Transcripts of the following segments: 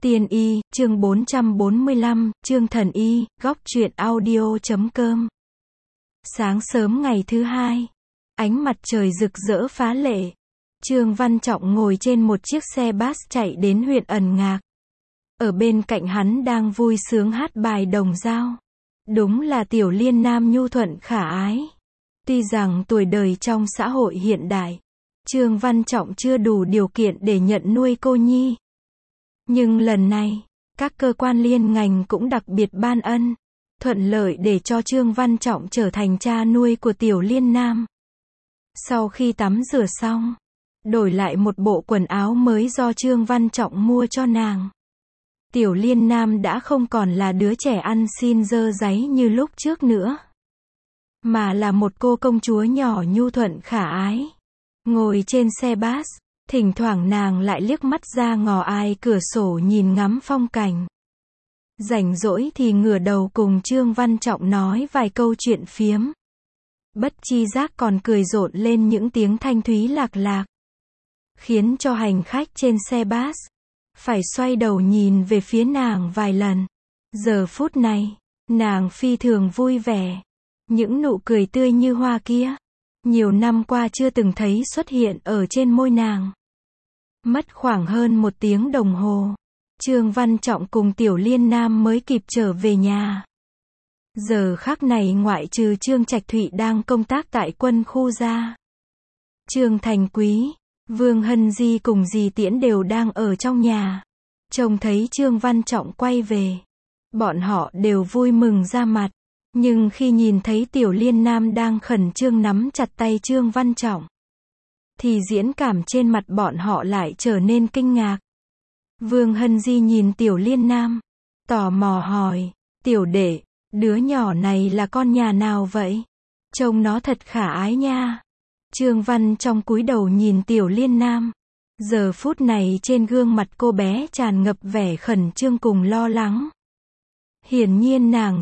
Tiên y, chương 445, chương thần y, góc truyện audio.com. Sáng sớm ngày thứ hai, ánh mặt trời rực rỡ phá lệ. Trương Văn Trọng ngồi trên một chiếc xe bus chạy đến huyện Ẩn Ngạc. Ở bên cạnh hắn đang vui sướng hát bài Đồng Dao. Đúng là tiểu liên nam nhu thuận khả ái. Tuy rằng tuổi đời trong xã hội hiện đại, Trương Văn Trọng chưa đủ điều kiện để nhận nuôi cô nhi. Nhưng lần này, các cơ quan liên ngành cũng đặc biệt ban ân, thuận lợi để cho Trương Văn Trọng trở thành cha nuôi của tiểu liên nam. Sau khi tắm rửa xong, đổi lại một bộ quần áo mới do Trương Văn Trọng mua cho nàng. Tiểu liên nam đã không còn là đứa trẻ ăn xin dơ dáy như lúc trước nữa, mà là một cô công chúa nhỏ nhu thuận khả ái. Ngồi trên xe bus, thỉnh thoảng nàng lại liếc mắt ra ngò ai cửa sổ nhìn ngắm phong cảnh. Rảnh rỗi thì ngửa đầu cùng Trương Văn Trọng nói vài câu chuyện phiếm. Bất chi giác còn cười rộn lên những tiếng thanh thúy lạc lạc, khiến cho hành khách trên xe bus phải xoay đầu nhìn về phía nàng vài lần. Giờ phút này, nàng phi thường vui vẻ. Những nụ cười tươi như hoa kia, nhiều năm qua chưa từng thấy xuất hiện ở trên môi nàng. Mất khoảng hơn 1 tiếng đồng hồ, Trương Văn Trọng cùng tiểu liên nam mới kịp trở về nhà. Giờ khắc này ngoại trừ Trương Trạch Thụy đang công tác tại quân khu ra, Trương Thành Quý, Vương Hân Di cùng dì Tiễn đều đang ở trong nhà. Trông thấy Trương Văn Trọng quay về, bọn họ đều vui mừng ra mặt. Nhưng khi nhìn thấy tiểu liên nam đang khẩn trương nắm chặt tay Trương Văn Trọng, thì diễn cảm trên mặt bọn họ lại trở nên kinh ngạc. Vương Hân Di nhìn tiểu liên nam, tò mò hỏi, tiểu đệ, đứa nhỏ này là con nhà nào vậy? Trông nó thật khả ái nha. Trương Văn Trọng cúi đầu nhìn tiểu liên nam. Giờ phút này trên gương mặt cô bé tràn ngập vẻ khẩn trương cùng lo lắng. Hiển nhiên nàng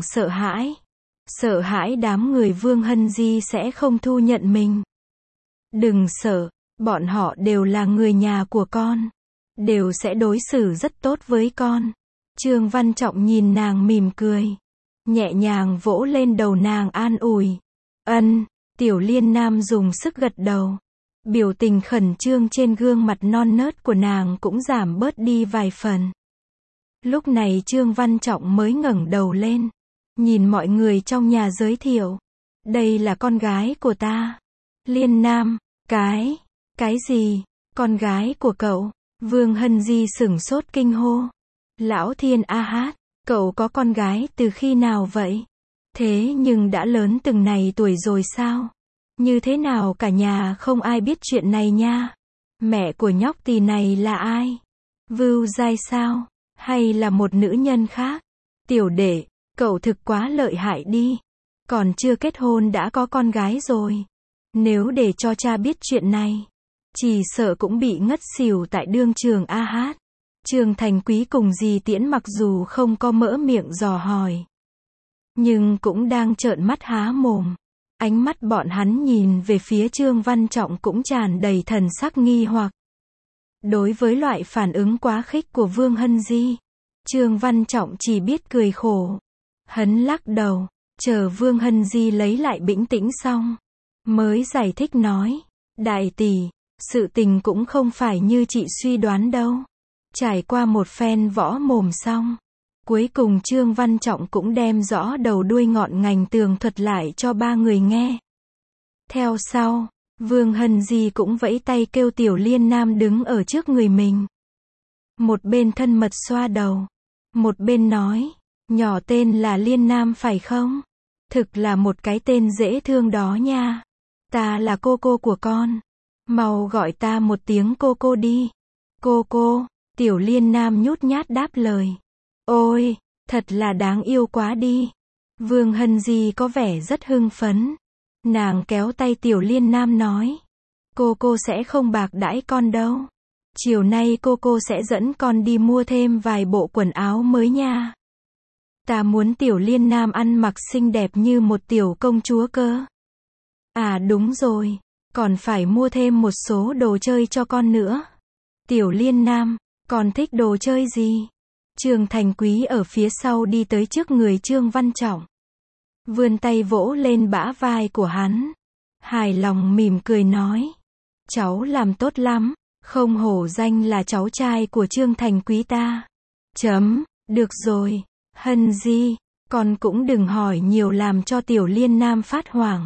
sợ hãi đám người Vương Hân Di sẽ không thu nhận mình. Đừng sợ, bọn họ đều là người nhà của con, đều sẽ đối xử rất tốt với con. Trương Văn Trọng nhìn nàng mỉm cười, nhẹ nhàng vỗ lên đầu nàng an ủi. Ân, tiểu liên nam dùng sức gật đầu. Biểu tình khẩn trương trên gương mặt non nớt của nàng cũng giảm bớt đi vài phần. Lúc này Trương Văn Trọng mới ngẩng đầu lên, nhìn mọi người trong nhà giới thiệu. Đây là con gái của ta. Liên nam, cái gì? Con gái của cậu? Vương Hân Di sửng sốt kinh hô. Lão Thiên A Hát, cậu có con gái từ khi nào vậy? Thế nhưng đã lớn từng này tuổi rồi sao? Như thế nào cả nhà không ai biết chuyện này nha? Mẹ của nhóc tỳ này là ai? Vưu Giai sao? Hay là một nữ nhân khác? Tiểu đệ, cậu thực quá lợi hại đi. Còn chưa kết hôn đã có con gái rồi. Nếu để cho cha biết chuyện này, chỉ sợ cũng bị ngất xỉu tại đương trường A Hát. Trương Thành Quý cùng dì Tiễn mặc dù không có mở miệng dò hỏi, nhưng cũng đang trợn mắt há mồm. Ánh mắt bọn hắn nhìn về phía Trương Văn Trọng cũng tràn đầy thần sắc nghi hoặc. Đối với loại phản ứng quá khích của Vương Hân Di, Trương Văn Trọng chỉ biết cười khổ. Hắn lắc đầu, chờ Vương Hân Di lấy lại bình tĩnh xong, mới giải thích nói, đại tỷ, sự tình cũng không phải như chị suy đoán đâu. Trải qua một phen võ mồm xong, cuối cùng Trương Văn Trọng cũng đem rõ đầu đuôi ngọn ngành tường thuật lại cho ba người nghe. Theo sau, Vương Hân Di cũng vẫy tay kêu tiểu liên nam đứng ở trước người mình. Một bên thân mật xoa đầu, một bên nói, nhỏ tên là Liên Nam phải không? Thực là một cái tên dễ thương đó nha. Ta là cô cô của con. Mau gọi ta một tiếng cô cô đi. Cô, tiểu liên nam nhút nhát đáp lời. Ôi, thật là đáng yêu quá đi. Vương Hân Di có vẻ rất hưng phấn. Nàng kéo tay tiểu liên nam nói. Cô sẽ không bạc đãi con đâu. Chiều nay cô sẽ dẫn con đi mua thêm vài bộ quần áo mới nha. Ta muốn tiểu liên nam ăn mặc xinh đẹp như một tiểu công chúa cơ. À đúng rồi, còn phải mua thêm một số đồ chơi cho con nữa. Tiểu liên nam, con thích đồ chơi gì? Trương Thành Quý ở phía sau đi tới trước người Trương Văn Trọng. Vươn tay vỗ lên bả vai của hắn. Hài lòng mỉm cười nói. Cháu làm tốt lắm, không hổ danh là cháu trai của Trương Thành Quý ta. Được rồi, Hân Di, con cũng đừng hỏi nhiều làm cho Tiểu Liên Nam phát hoảng.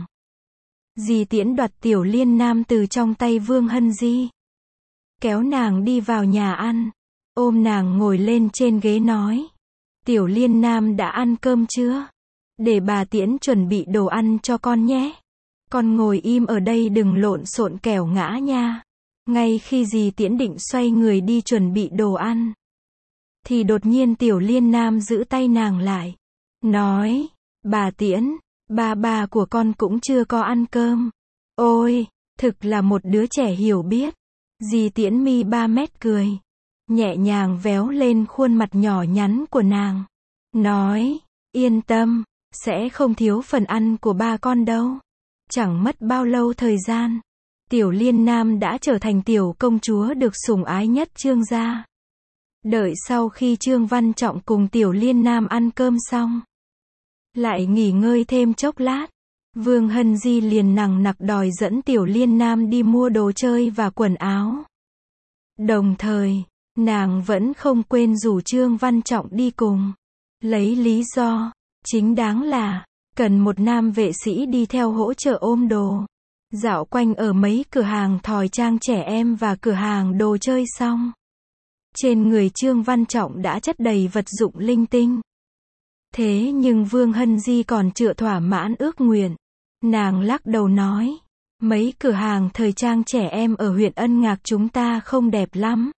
Dì Tiễn đoạt Tiểu Liên Nam từ trong tay Vương Hân Di. Kéo nàng đi vào nhà ăn. Ôm nàng ngồi lên trên ghế nói. Tiểu Liên Nam đã ăn cơm chưa? Để bà Tiễn chuẩn bị đồ ăn cho con nhé. Con ngồi im ở đây đừng lộn xộn kẻo ngã nha. Ngay khi dì Tiễn định xoay người đi chuẩn bị đồ ăn, thì đột nhiên Tiểu Liên Nam giữ tay nàng lại. Nói, bà Tiễn, bà của con cũng chưa có ăn cơm. Ôi, thực là một đứa trẻ hiểu biết. Dì Tiễn mi 3 mét cười. Nhẹ nhàng véo lên khuôn mặt nhỏ nhắn của nàng. Nói, yên tâm, sẽ không thiếu phần ăn của ba con đâu. Chẳng mất bao lâu thời gian, Tiểu Liên Nam đã trở thành tiểu công chúa được sủng ái nhất Trương gia. Đợi sau khi Trương Văn Trọng cùng Tiểu Liên Nam ăn cơm xong, lại nghỉ ngơi thêm chốc lát, Vương Hân Di liền nằng nặc đòi dẫn Tiểu Liên Nam đi mua đồ chơi và quần áo. Đồng thời, nàng vẫn không quên rủ Trương Văn Trọng đi cùng. Lấy lý do chính đáng là cần một nam vệ sĩ đi theo hỗ trợ ôm đồ. Dạo quanh ở mấy cửa hàng thời trang trẻ em và cửa hàng đồ chơi xong, trên người Trương Văn Trọng đã chất đầy vật dụng linh tinh. Thế nhưng Vương Hân Di còn chưa thỏa mãn ước nguyện. Nàng lắc đầu nói, mấy cửa hàng thời trang trẻ em ở huyện Ân Ngạc chúng ta không đẹp lắm.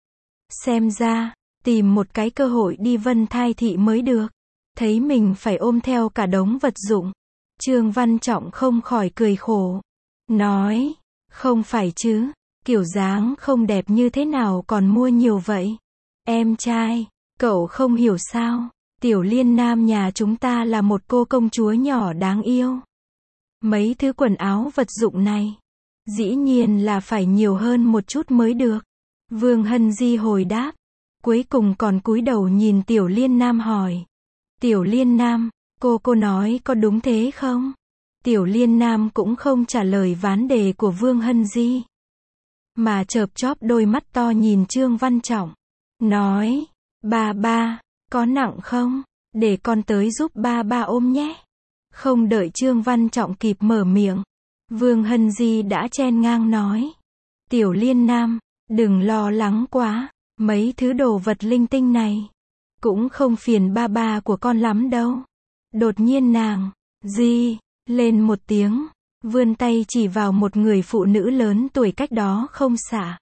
Xem ra, tìm một cái cơ hội đi Vân Thai Thị mới được. Thấy mình phải ôm theo cả đống vật dụng, Trương Văn Trọng không khỏi cười khổ. Nói, không phải chứ, kiểu dáng không đẹp như thế nào còn mua nhiều vậy? Em trai, cậu không hiểu sao, Tiểu Liên Nam nhà chúng ta là một cô công chúa nhỏ đáng yêu. Mấy thứ quần áo vật dụng này, dĩ nhiên là phải nhiều hơn một chút mới được. Vương Hân Di hồi đáp, cuối cùng còn cúi đầu nhìn Tiểu Liên Nam hỏi. Tiểu Liên Nam, cô nói có đúng thế không? Tiểu Liên Nam cũng không trả lời vấn đề của Vương Hân Di, mà chợp chóp đôi mắt to nhìn Trương Văn Trọng. Nói, ba, có nặng không? Để con tới giúp ba ôm nhé. Không đợi Trương Văn Trọng kịp mở miệng, Vương Hân Di đã chen ngang nói. Tiểu Liên Nam, đừng lo lắng quá, mấy thứ đồ vật linh tinh này cũng không phiền ba của con lắm đâu. Đột nhiên nàng, lên một tiếng, vươn tay chỉ vào một người phụ nữ lớn tuổi cách đó không xa.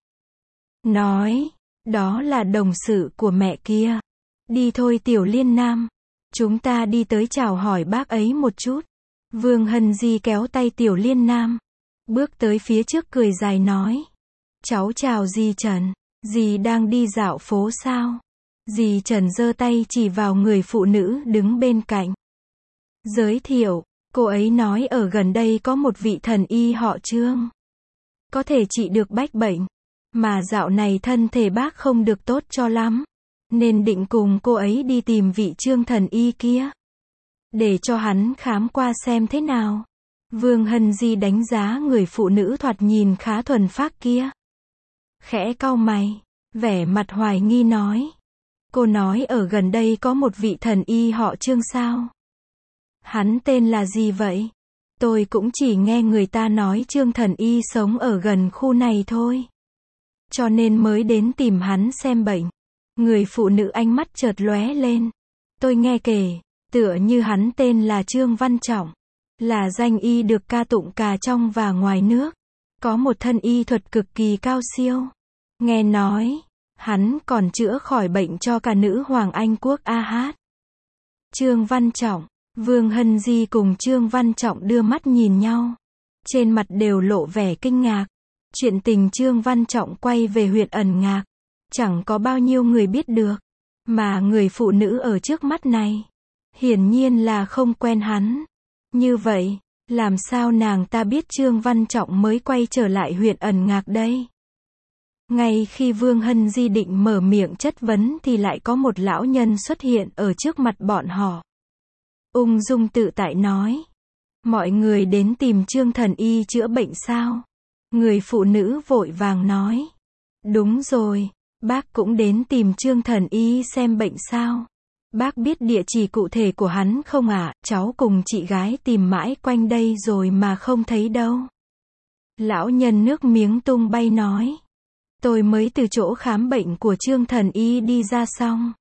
Nói, đó là đồng sự của mẹ kia. Đi thôi Tiểu Liên Nam, chúng ta đi tới chào hỏi bác ấy một chút. Vương Hân Di kéo tay Tiểu Liên Nam, bước tới phía trước cười dài nói. Cháu chào dì Trần, dì đang đi dạo phố sao? Dì Trần giơ tay chỉ vào người phụ nữ đứng bên cạnh. Giới thiệu, cô ấy nói ở gần đây có một vị thần y họ Trương, có thể trị được bách bệnh, mà dạo này thân thể bác không được tốt cho lắm, nên định cùng cô ấy đi tìm vị Trương thần y kia, để cho hắn khám qua xem thế nào. Vương Hân Di đánh giá người phụ nữ thoạt nhìn khá thuần phác kia, khẽ cau mày, vẻ mặt hoài nghi nói. Cô nói ở gần đây có một vị thần y họ Trương sao? Hắn tên là gì vậy? Tôi cũng chỉ nghe người ta nói Trương thần y sống ở gần khu này thôi, cho nên mới đến tìm hắn xem bệnh. Người phụ nữ ánh mắt chợt lóe lên. Tôi nghe kể, tựa như hắn tên là Trương Văn Trọng, là danh y được ca tụng cả trong và ngoài nước, có một thân y thuật cực kỳ cao siêu. Nghe nói, hắn còn chữa khỏi bệnh cho cả nữ hoàng Anh quốc A-hát. Trương Văn Trọng, Vương Hân Di cùng Trương Văn Trọng đưa mắt nhìn nhau, trên mặt đều lộ vẻ kinh ngạc. Chuyện tình Trương Văn Trọng quay về huyện Ẩn Ngạc, chẳng có bao nhiêu người biết được, mà người phụ nữ ở trước mắt này, hiển nhiên là không quen hắn. Như vậy, làm sao nàng ta biết Trương Văn Trọng mới quay trở lại huyện Ẩn Ngạc đây? Ngay khi Vương Hân Di định mở miệng chất vấn thì lại có một lão nhân xuất hiện ở trước mặt bọn họ. Ung dung tự tại nói. Mọi người đến tìm Trương Thần Y chữa bệnh sao? Người phụ nữ vội vàng nói. Đúng rồi, bác cũng đến tìm Trương Thần Y xem bệnh sao? Bác biết địa chỉ cụ thể của hắn không ạ? Cháu cùng chị gái tìm mãi quanh đây rồi mà không thấy đâu. Lão nhân nước miếng tung bay nói. Tôi mới từ chỗ khám bệnh của Trương Thần Y đi ra xong.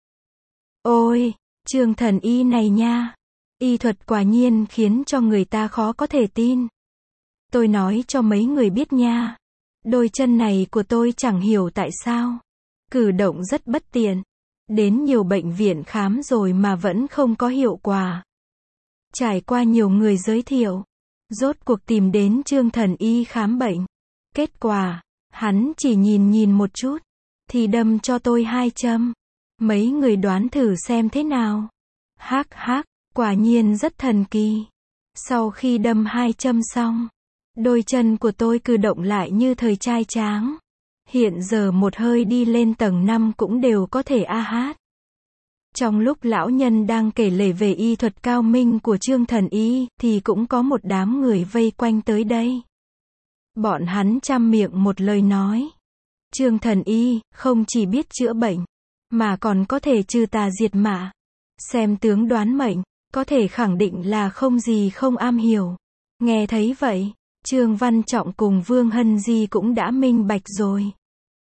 Ôi, Trương Thần Y này nha. Y thuật quả nhiên khiến cho người ta khó có thể tin. Tôi nói cho mấy người biết nha. Đôi chân này của tôi chẳng hiểu tại sao. Cử động rất bất tiện. Đến nhiều bệnh viện khám rồi mà vẫn không có hiệu quả. Trải qua nhiều người giới thiệu. Rốt cuộc tìm đến Trương Thần Y khám bệnh. Kết quả, hắn chỉ nhìn một chút. Thì đâm cho tôi 2 châm. Mấy người đoán thử xem thế nào. Hắc hắc, quả nhiên rất thần kỳ. Sau khi đâm 2 châm xong, đôi chân của tôi cử động lại như thời trai tráng. Hiện giờ một hơi đi lên tầng 5 cũng đều có thể a hát. Trong lúc lão nhân đang kể lể về y thuật cao minh của Trương Thần Y, thì cũng có một đám người vây quanh tới đây. Bọn hắn trăm miệng một lời nói. Trương Thần Y, không chỉ biết chữa bệnh, mà còn có thể trừ tà diệt mã. Xem tướng đoán mệnh, có thể khẳng định là không gì không am hiểu. Nghe thấy vậy, Trương Văn Trọng cùng Vương Hân Di cũng đã minh bạch rồi.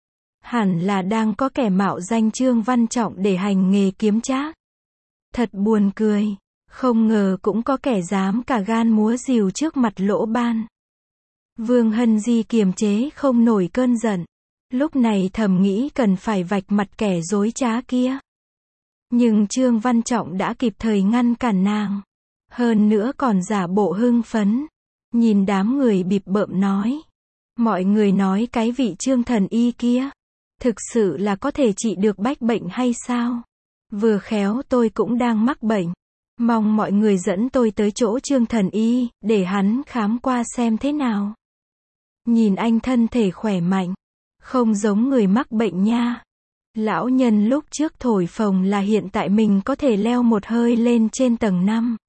Hẳn là đang có kẻ mạo danh Trương Văn Trọng để hành nghề kiếm trác. Thật buồn cười, không ngờ cũng có kẻ dám cả gan múa rìu trước mặt lỗ ban. Vương Hân Di kiềm chế không nổi cơn giận. Lúc này thầm nghĩ cần phải vạch mặt kẻ dối trá kia. Nhưng Trương Văn Trọng đã kịp thời ngăn cản nàng. Hơn nữa còn giả bộ hưng phấn. Nhìn đám người bịp bợm nói. Mọi người nói cái vị Trương Thần Y kia. Thực sự là có thể trị được bách bệnh hay sao? Vừa khéo tôi cũng đang mắc bệnh. Mong mọi người dẫn tôi tới chỗ Trương Thần Y, để hắn khám qua xem thế nào. Nhìn anh thân thể khỏe mạnh. Không giống người mắc bệnh nha. Lão nhân lúc trước thổi phồng là hiện tại mình có thể leo một hơi lên trên tầng 5.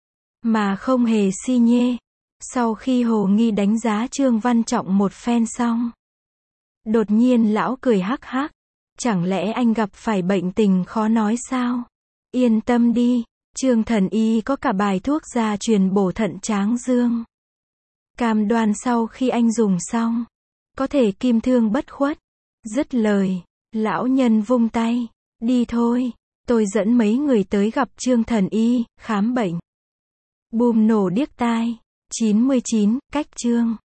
Mà không hề si nhê. Sau khi hồ nghi đánh giá Trương Văn Trọng một phen xong. Đột nhiên lão cười hắc hắc. Chẳng lẽ anh gặp phải bệnh tình khó nói sao? Yên tâm đi, Trương Thần Y có cả bài thuốc gia truyền bổ thận tráng dương. Cam đoan sau khi anh dùng xong, có thể kim thương bất khuất. Dứt lời, lão nhân vung tay. Đi thôi, tôi dẫn mấy người tới gặp Trương Thần Y, khám bệnh. Bùm nổ điếc tai. 99, cách chương.